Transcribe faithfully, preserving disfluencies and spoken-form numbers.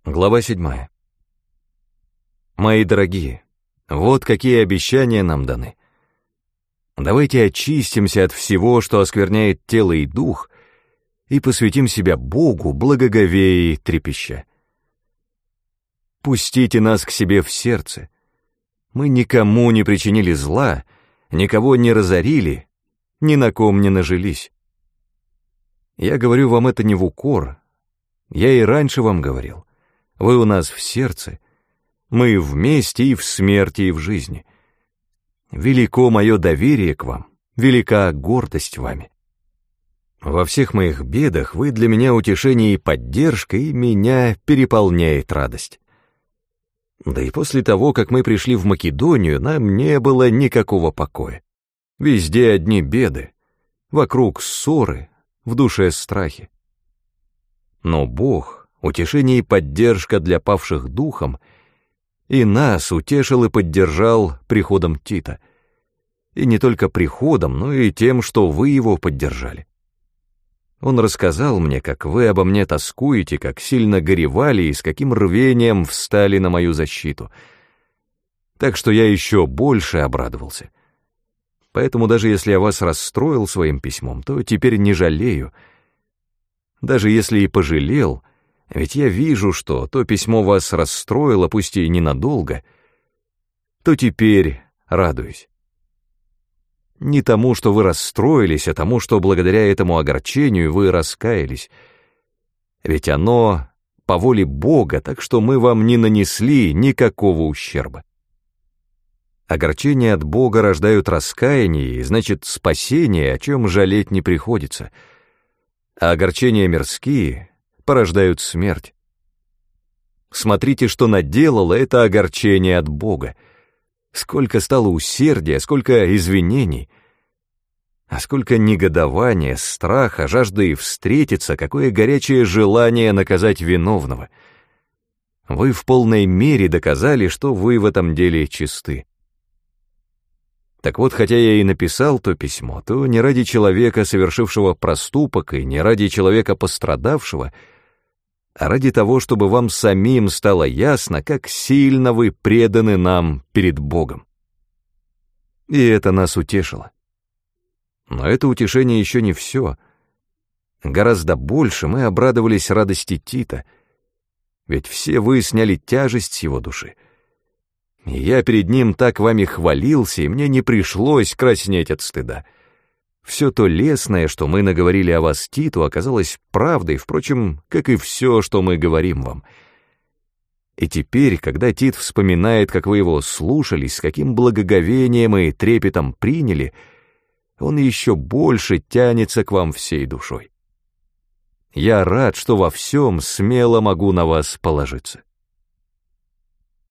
Глава седьмая. Мои дорогие, вот какие обещания нам даны. Давайте очистимся от всего, что оскверняет тело и дух, и посвятим себя Богу, благоговея и трепеща. Пустите нас к себе в сердце. Мы никому не причинили зла, никого не разорили, ни на ком не нажились. Я говорю вам это не в укор, я и раньше вам говорил. Вы у нас в сердце, мы вместе и в смерти, и в жизни. Велико мое доверие к вам, велика гордость вами. Во всех моих бедах вы для меня утешение и поддержка, и меня переполняет радость. Да и после того, как мы пришли в Македонию, нам не было никакого покоя. Везде одни беды, вокруг ссоры, в душе страхи. Но Бог, утешение и поддержка для павших духом, и нас утешил и поддержал приходом Тита. И не только приходом, но и тем, что вы его поддержали. Он рассказал мне, как вы обо мне тоскуете, как сильно горевали и с каким рвением встали на мою защиту. Так что я еще больше обрадовался. Поэтому даже если я вас расстроил своим письмом, то теперь не жалею. Даже если и пожалел, ведь я вижу, что то письмо вас расстроило, пусть и ненадолго, то теперь радуюсь. Не тому, что вы расстроились, а тому, что благодаря этому огорчению вы раскаялись. Ведь оно по воле Бога, так что мы вам не нанесли никакого ущерба. Огорчения от Бога рождают раскаяние, и значит спасение, о чем жалеть не приходится. А огорчения мирские порождают смерть. Смотрите, что наделало это огорчение от Бога. Сколько стало усердия, сколько извинений, а сколько негодования, страха, жажды встретиться, какое горячее желание наказать виновного. Вы в полной мере доказали, что вы в этом деле чисты. Так вот, хотя я и написал то письмо, то не ради человека, совершившего проступок, и не ради человека пострадавшего, а ради того, чтобы вам самим стало ясно, как сильно вы преданы нам перед Богом. И это нас утешило. Но это утешение еще не все. Гораздо больше мы обрадовались радости Тита, ведь все вы сняли тяжесть с его души. И я перед ним так вами хвалился, и мне не пришлось краснеть от стыда. Все то лестное, что мы наговорили о вас Титу, оказалось правдой, впрочем, как и все, что мы говорим вам. И теперь, когда Тит вспоминает, как вы его слушались, с каким благоговением и трепетом приняли, он еще больше тянется к вам всей душой. Я рад, что во всем смело могу на вас положиться.